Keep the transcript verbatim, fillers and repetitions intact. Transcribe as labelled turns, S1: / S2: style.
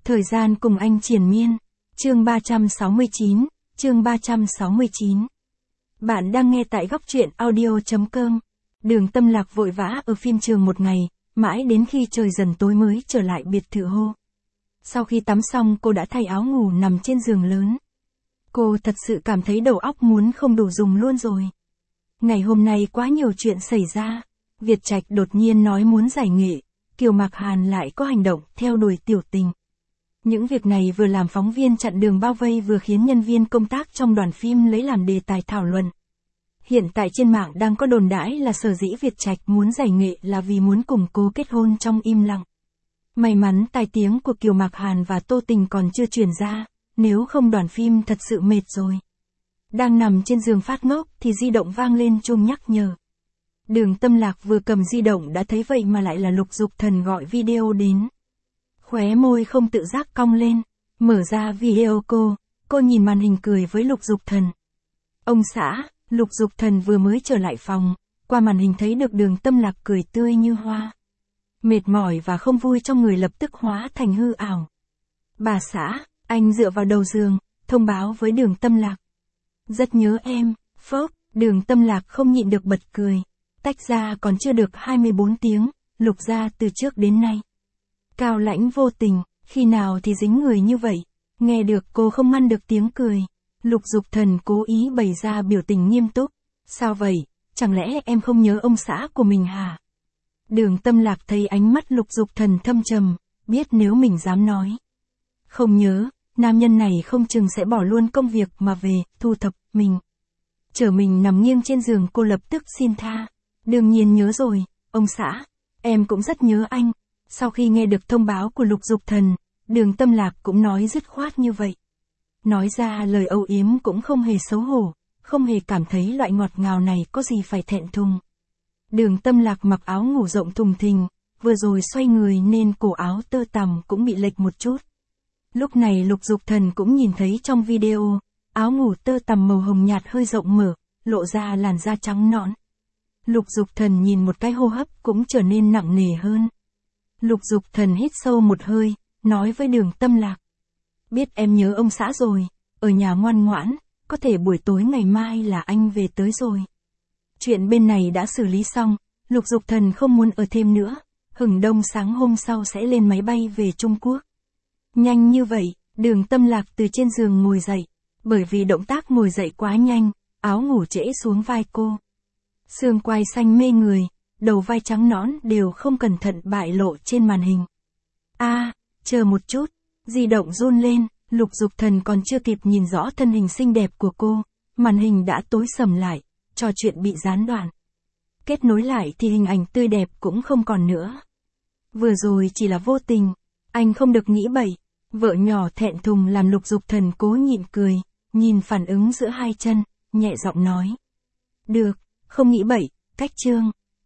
S1: Thời gian cùng anh triền miên. Chương ba trăm sáu mươi chín, chương ba trăm sáu mươi chín. Bạn đang nghe tại góc truyện audio chấm com. Đường Tâm Lạc vội vã ở phim trường một ngày, mãi đến khi trời dần tối mới trở lại biệt thự hô. Sau khi tắm xong cô đã thay áo ngủ nằm trên giường lớn. Cô thật sự cảm thấy đầu óc muốn không đủ dùng luôn rồi. Ngày hôm nay quá nhiều chuyện xảy ra. Việt Trạch đột nhiên nói muốn giải nghệ, Kiều Mạc Hàn lại có hành động theo đuổi tiểu tình. Những việc này vừa làm phóng viên chặn đường bao vây vừa khiến nhân viên công tác trong đoàn phim lấy làm đề tài thảo luận. Hiện tại trên mạng đang có đồn đãi là sở dĩ Việt Trạch muốn giải nghệ là vì muốn cùng cô kết hôn trong im lặng. May mắn tai tiếng của Kiều Mạc Hàn và Tô Tình còn chưa truyền ra, nếu không đoàn phim thật sự mệt rồi. Đang nằm trên giường phát ngốc thì di động vang lên chuông nhắc nhở. Đường Tâm Lạc vừa cầm di động đã thấy vậy mà lại là Lục Dục Thần gọi video đến. Khóe môi không tự giác cong lên, mở ra video cô, cô nhìn màn hình cười với Lục Dục Thần. Ông xã, Lục Dục Thần vừa mới trở lại phòng, qua màn hình thấy được Đường Tâm Lạc cười tươi như hoa. Mệt mỏi và không vui trong người lập tức hóa thành hư ảo. Bà xã, anh dựa vào đầu giường, thông báo với Đường Tâm Lạc. Rất nhớ em, phốc, Đường Tâm Lạc không nhịn được bật cười. Tách ra còn chưa được hai mươi bốn tiếng, Lục gia từ trước đến nay. Cao lãnh vô tình, khi nào thì dính người như vậy. Nghe được cô không ngăn được tiếng cười. Lục Dục Thần cố ý bày ra biểu tình nghiêm túc. Sao vậy, chẳng lẽ em không nhớ ông xã của mình hả? Đường Tâm Lạc thấy ánh mắt Lục Dục Thần thâm trầm, biết nếu mình dám nói. Không nhớ, nam nhân này không chừng sẽ bỏ luôn công việc mà về, thu thập mình. Chở mình nằm nghiêng trên giường cô lập tức xin tha. Đương nhiên nhớ rồi, ông xã, em cũng rất nhớ anh. Sau khi nghe được thông báo của Lục Dục Thần, Đường Tâm Lạc cũng nói dứt khoát như vậy. Nói ra lời âu yếm cũng không hề xấu hổ, không hề cảm thấy loại ngọt ngào này có gì phải thẹn thùng. Đường Tâm Lạc mặc áo ngủ rộng thùng thình, vừa rồi xoay người nên cổ áo tơ tằm cũng bị lệch một chút. Lúc này Lục Dục Thần cũng nhìn thấy trong video, áo ngủ tơ tằm màu hồng nhạt hơi rộng mở, lộ ra làn da trắng nõn. Lục Dục Thần nhìn một cái hô hấp cũng trở nên nặng nề hơn. Lục Dục Thần hít sâu một hơi, nói với Đường Tâm Lạc. Biết em nhớ ông xã rồi, ở nhà ngoan ngoãn, có thể buổi tối ngày mai là anh về tới rồi. Chuyện bên này đã xử lý xong, Lục Dục Thần không muốn ở thêm nữa, hửng đông sáng hôm sau sẽ lên máy bay về Trung Quốc. Nhanh như vậy, Đường Tâm Lạc từ trên giường ngồi dậy, bởi vì động tác ngồi dậy quá nhanh, áo ngủ trễ xuống vai cô. Xương quai xanh mê người, đầu vai trắng nõn đều không cẩn thận bại lộ trên màn hình. A, à, chờ một chút, di động run lên, Lục Dục Thần còn chưa kịp nhìn rõ thân hình xinh đẹp của cô, màn hình đã tối sầm lại, trò chuyện bị gián đoạn. Kết nối lại thì hình ảnh tươi đẹp cũng không còn nữa. Vừa rồi chỉ là vô tình, anh không được nghĩ bậy. Vợ nhỏ thẹn thùng làm Lục Dục Thần cố nhịn cười, nhìn phản ứng giữa hai chân, nhẹ giọng nói. Được, không nghĩ bậy, cách chương.